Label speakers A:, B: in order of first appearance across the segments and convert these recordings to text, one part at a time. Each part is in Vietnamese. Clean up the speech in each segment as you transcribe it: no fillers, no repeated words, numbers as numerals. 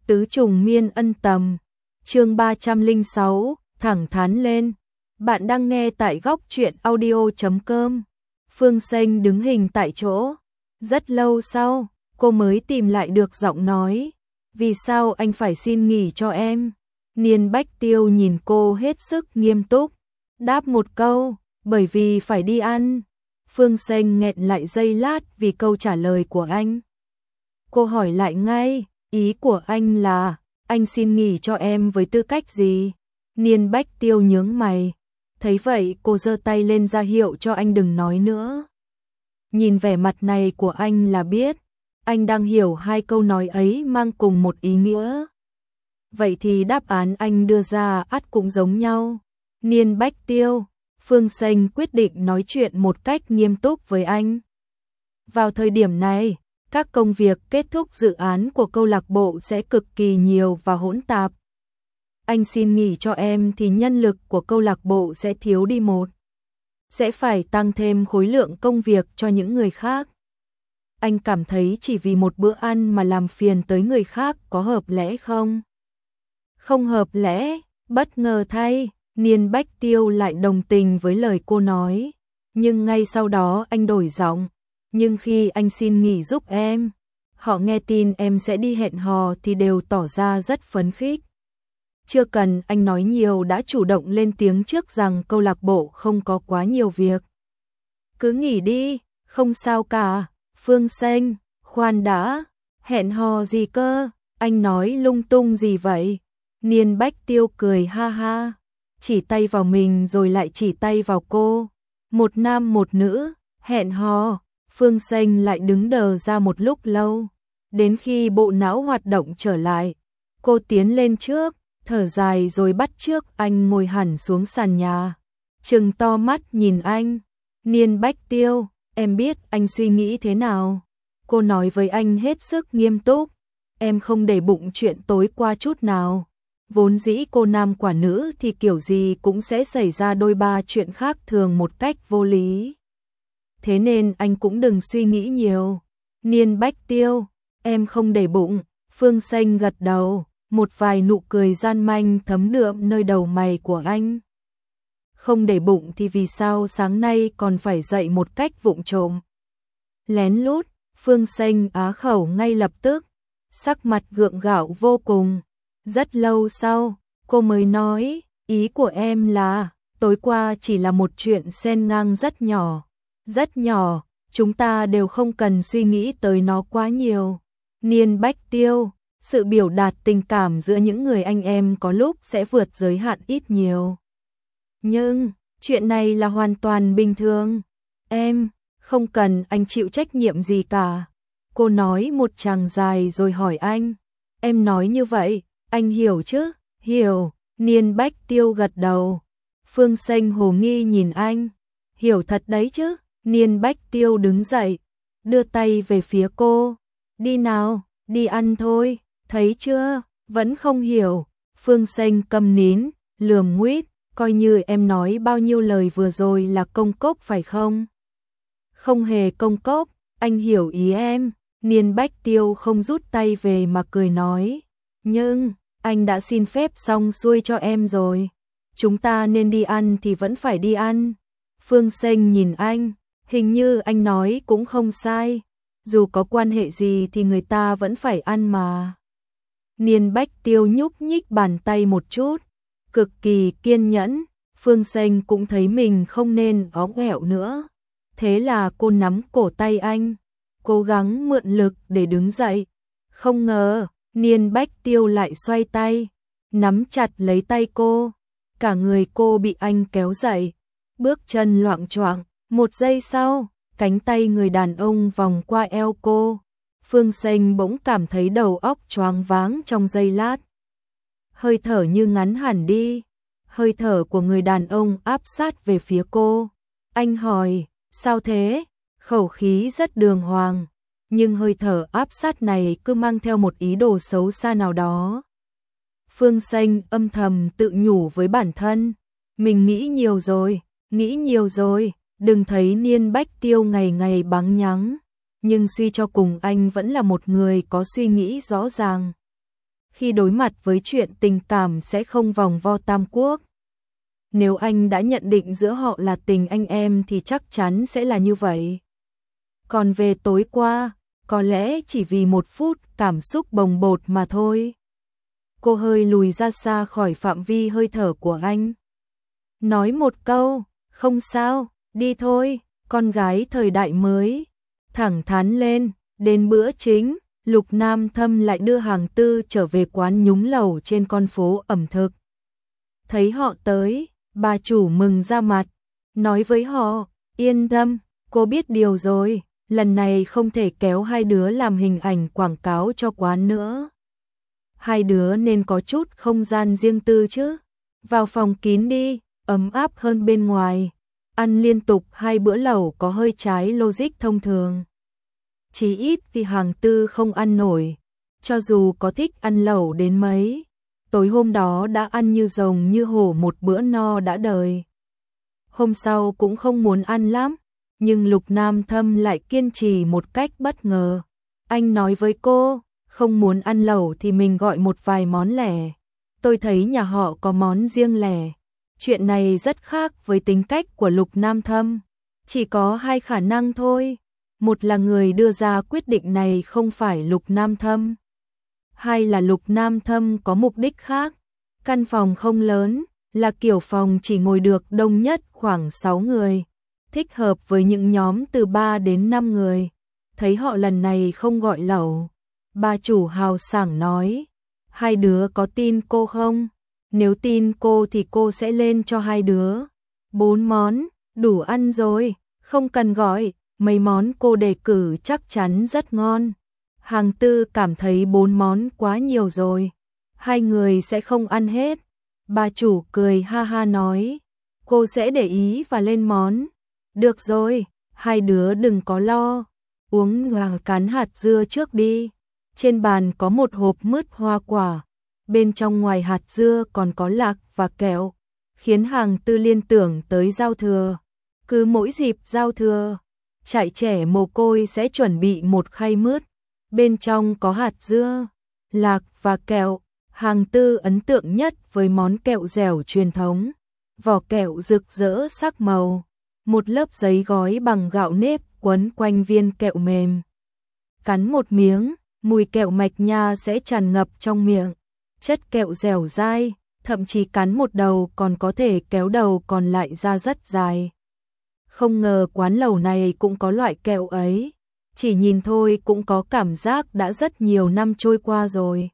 A: Tứ trùng miên ân tầm. Chương 306, thẳng thắn lên. Bạn đang nghe tại góc truyện audio.com. Phương Xanh đứng hình tại chỗ. Rất lâu sau, cô mới tìm lại được giọng nói. Vì sao anh phải xin nghỉ cho em? Niên Bách Tiêu nhìn cô hết sức nghiêm túc. Đáp một câu, bởi vì phải đi ăn. Phương Xanh nghẹn lại giây lát vì câu trả lời của anh. Cô hỏi lại ngay, ý của anh là, anh xin nghỉ cho em với tư cách gì? Niên Bách Tiêu nhướng mày. Thấy vậy cô giơ tay lên ra hiệu cho anh đừng nói nữa. Nhìn vẻ mặt này của anh là biết, anh đang hiểu hai câu nói ấy mang cùng một ý nghĩa. Vậy thì đáp án anh đưa ra ắt cũng giống nhau. Niên Bách Tiêu, Phương Xanh quyết định nói chuyện một cách nghiêm túc với anh. Vào thời điểm này, các công việc kết thúc dự án của câu lạc bộ sẽ cực kỳ nhiều và hỗn tạp. Anh xin nghỉ cho em thì nhân lực của câu lạc bộ sẽ thiếu đi một. Sẽ phải tăng thêm khối lượng công việc cho những người khác. Anh cảm thấy chỉ vì một bữa ăn mà làm phiền tới người khác có hợp lẽ không? Không hợp lẽ, bất ngờ thay, Niên Bách Tiêu lại đồng tình với lời cô nói. Nhưng ngay sau đó anh đổi giọng. Nhưng khi anh xin nghỉ giúp em, họ nghe tin em sẽ đi hẹn hò thì đều tỏ ra rất phấn khích. Chưa cần anh nói nhiều đã chủ động lên tiếng trước rằng câu lạc bộ không có quá nhiều việc. Cứ nghỉ đi, không sao cả. Phương Xanh, khoan đã, hẹn hò gì cơ, anh nói lung tung gì vậy? Niên Bách Tiêu cười ha ha, chỉ tay vào mình rồi lại chỉ tay vào cô. Một nam một nữ, hẹn hò. Phương Xanh lại đứng đờ ra một lúc lâu, đến khi bộ não hoạt động trở lại, cô tiến lên trước, thở dài rồi bắt chước anh ngồi hẳn xuống sàn nhà, trừng to mắt nhìn anh. Niên Bách Tiêu, em biết anh suy nghĩ thế nào? Cô nói với anh hết sức nghiêm túc, em không để bụng chuyện tối qua chút nào. Vốn dĩ cô nam quả nữ thì kiểu gì cũng sẽ xảy ra đôi ba chuyện khác thường một cách vô lý. Thế nên anh cũng đừng suy nghĩ nhiều. Niên Bách Tiêu, em không để bụng. Phương Xanh gật đầu, một vài nụ cười gian manh thấm đượm nơi đầu mày của anh. Không để bụng thì vì sao sáng nay còn phải dậy một cách vụng trộm? Lén lút, Phương Xanh á khẩu ngay lập tức, sắc mặt gượng gạo vô cùng. Rất lâu sau, cô mới nói, ý của em là, tối qua chỉ là một chuyện xen ngang rất nhỏ. Rất nhỏ, chúng ta đều không cần suy nghĩ tới nó quá nhiều. Niên Bách Tiêu, sự biểu đạt tình cảm giữa những người anh em có lúc sẽ vượt giới hạn ít nhiều. Nhưng, chuyện này là hoàn toàn bình thường. Em, không cần anh chịu trách nhiệm gì cả. Cô nói một tràng dài rồi hỏi anh. Em nói như vậy, anh hiểu chứ? Hiểu. Niên Bách Tiêu gật đầu. Phương Xanh hồ nghi nhìn anh. Hiểu thật đấy chứ? Niên Bách Tiêu đứng dậy, đưa tay về phía cô. Đi nào, đi ăn thôi, thấy chưa, vẫn không hiểu. Phương Xanh câm nín, lườm nguýt, coi như em nói bao nhiêu lời vừa rồi là công cốc phải không? Không hề công cốc, anh hiểu ý em. Niên Bách Tiêu không rút tay về mà cười nói. Nhưng, anh đã xin phép xong xuôi cho em rồi. Chúng ta nên đi ăn thì vẫn phải đi ăn. Phương Xanh nhìn anh. Hình như anh nói cũng không sai, dù có quan hệ gì thì người ta vẫn phải ăn mà. Niên Bách Tiêu nhúc nhích bàn tay một chút, cực kỳ kiên nhẫn. Phương Xanh cũng thấy mình không nên óng ẻo nữa. Thế là cô nắm cổ tay anh, cố gắng mượn lực để đứng dậy. Không ngờ, Niên Bách Tiêu lại xoay tay, nắm chặt lấy tay cô. Cả người cô bị anh kéo dậy, bước chân loạng choạng. Một giây sau, cánh tay người đàn ông vòng qua eo cô. Phương Xanh bỗng cảm thấy đầu óc choáng váng trong giây lát. Hơi thở như ngắn hẳn đi. Hơi thở của người đàn ông áp sát về phía cô. Anh hỏi, sao thế? Khẩu khí rất đường hoàng. Nhưng hơi thở áp sát này cứ mang theo một ý đồ xấu xa nào đó. Phương Xanh âm thầm tự nhủ với bản thân. Mình nghĩ nhiều rồi, nghĩ nhiều rồi. Đừng thấy Niên Bách Tiêu ngày ngày báng nhắng, nhưng suy cho cùng anh vẫn là một người có suy nghĩ rõ ràng. khi đối mặt với chuyện tình cảm sẽ không vòng vo tam quốc. Nếu anh đã nhận định giữa họ là tình anh em thì chắc chắn sẽ là như vậy. Còn về tối qua, có lẽ chỉ vì một phút cảm xúc bồng bột mà thôi. Cô hơi lùi ra xa khỏi phạm vi hơi thở của anh. Nói một câu, không sao, đi thôi, con gái thời đại mới. Thẳng thắn lên, đến bữa chính, Lục Nam Thâm lại đưa Hàng Tư trở về quán nhúng lẩu trên con phố ẩm thực. Thấy họ tới, bà chủ mừng ra mặt, nói với họ, yên tâm, cô biết điều rồi, lần này không thể kéo hai đứa làm hình ảnh quảng cáo cho quán nữa. Hai đứa nên có chút không gian riêng tư chứ. Vào phòng kín đi, ấm áp hơn bên ngoài. Ăn liên tục 2 bữa lẩu có hơi trái logic thông thường. Chí ít thì Hàng Tư không ăn nổi. Cho dù có thích ăn lẩu đến mấy, tối hôm đó đã ăn như rồng như hổ một bữa no đã đời. Hôm sau cũng không muốn ăn lắm, nhưng Lục Nam Thâm lại kiên trì một cách bất ngờ. Anh nói với cô, không muốn ăn lẩu thì mình gọi một vài món lẻ. Tôi thấy nhà họ có món riêng lẻ. Chuyện này rất khác với tính cách của Lục Nam Thâm. Chỉ có 2 khả năng thôi. Một là người đưa ra quyết định này không phải Lục Nam Thâm. 2 là Lục Nam Thâm có mục đích khác. Căn phòng không lớn, là kiểu phòng chỉ ngồi được đông nhất khoảng 6 người. Thích hợp với những nhóm từ 3 đến 5 người. Thấy họ lần này không gọi lẩu. Bà chủ hào sảng nói, hai đứa có tin cô không? Nếu tin cô thì cô sẽ lên cho hai đứa. 4 món, đủ ăn rồi, không cần gọi, mấy món cô đề cử chắc chắn rất ngon. Hàng Tư cảm thấy 4 món quá nhiều rồi, hai người sẽ không ăn hết. Bà chủ cười ha ha nói, cô sẽ để ý và lên món. Được rồi, hai đứa đừng có lo, uống gà cán hạt dưa trước đi. Trên bàn có một hộp mứt hoa quả, bên trong ngoài hạt dưa còn có lạc và kẹo, khiến Hàng Tư liên tưởng tới giao thừa. Cứ mỗi dịp giao thừa, trại trẻ mồ côi sẽ chuẩn bị một khay mứt, bên trong có hạt dưa, lạc và kẹo. Hàng Tư ấn tượng nhất với món kẹo dẻo truyền thống, vỏ kẹo rực rỡ sắc màu, một lớp giấy gói bằng gạo nếp quấn quanh viên kẹo mềm. Cắn một miếng, mùi kẹo mạch nha sẽ tràn ngập trong miệng, chất kẹo dẻo dai, thậm chí cắn một đầu còn có thể kéo đầu còn lại ra rất dài. Không ngờ quán lẩu này cũng có loại kẹo ấy, chỉ nhìn thôi cũng có cảm giác đã rất nhiều năm trôi qua rồi.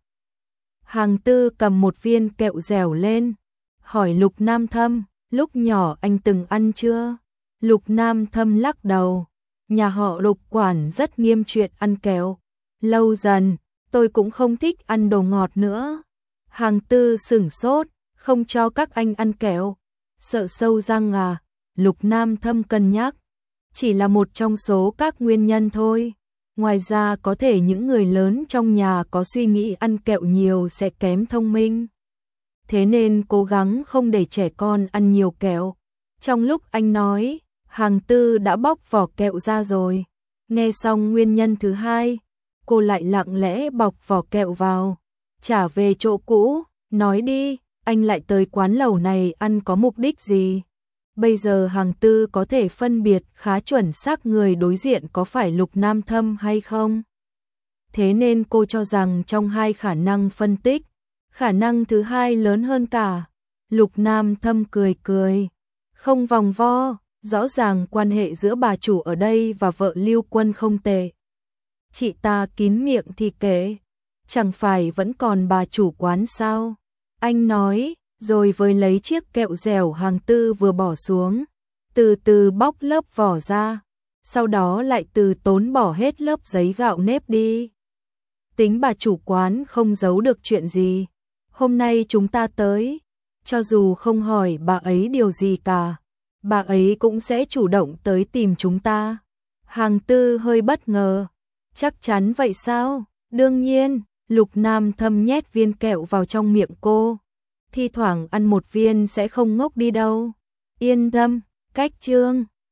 A: Hàng Tư cầm một viên kẹo dẻo lên, hỏi Lục Nam Thâm, lúc nhỏ anh từng ăn chưa? Lục Nam Thâm lắc đầu, nhà họ Lục quản rất nghiêm chuyện ăn kẹo. Lâu dần, tôi cũng không thích ăn đồ ngọt nữa. Hàng Tư sửng sốt, không cho các anh ăn kẹo. Sợ sâu răng à? Lục Nam Thâm cân nhắc. Chỉ là một trong số các nguyên nhân thôi. Ngoài ra có thể những người lớn trong nhà có suy nghĩ ăn kẹo nhiều sẽ kém thông minh. Thế nên cố gắng không để trẻ con ăn nhiều kẹo. Trong lúc anh nói, Hàng Tư đã bóc vỏ kẹo ra rồi. Nghe xong nguyên nhân thứ hai, cô lại lặng lẽ bọc vỏ kẹo vào, trả về chỗ cũ, nói đi, anh lại tới quán lẩu này ăn có mục đích gì? Bây giờ Hàng Tư có thể phân biệt khá chuẩn xác người đối diện có phải Lục Nam Thâm hay không. Thế nên cô cho rằng trong 2 khả năng phân tích, khả năng thứ hai lớn hơn cả. Lục Nam Thâm cười cười, không vòng vo, rõ ràng quan hệ giữa bà chủ ở đây và vợ Lưu Quân không tệ. Chị ta kín miệng thì kể, chẳng phải vẫn còn bà chủ quán sao? Anh nói, rồi với lấy chiếc kẹo dẻo Hàng Tư vừa bỏ xuống, từ từ bóc lớp vỏ ra, sau đó lại từ tốn bỏ hết lớp giấy gạo nếp đi. Tính bà chủ quán không giấu được chuyện gì. Hôm nay chúng ta tới, cho dù không hỏi bà ấy điều gì cả, bà ấy cũng sẽ chủ động tới tìm chúng ta. Hàng Tư hơi bất ngờ. Chắc chắn vậy sao? Đương nhiên, Lục Nam Thâm nhét viên kẹo vào trong miệng cô. Thi thoảng ăn một viên sẽ không ngốc đi đâu. Yên tâm, cách chương.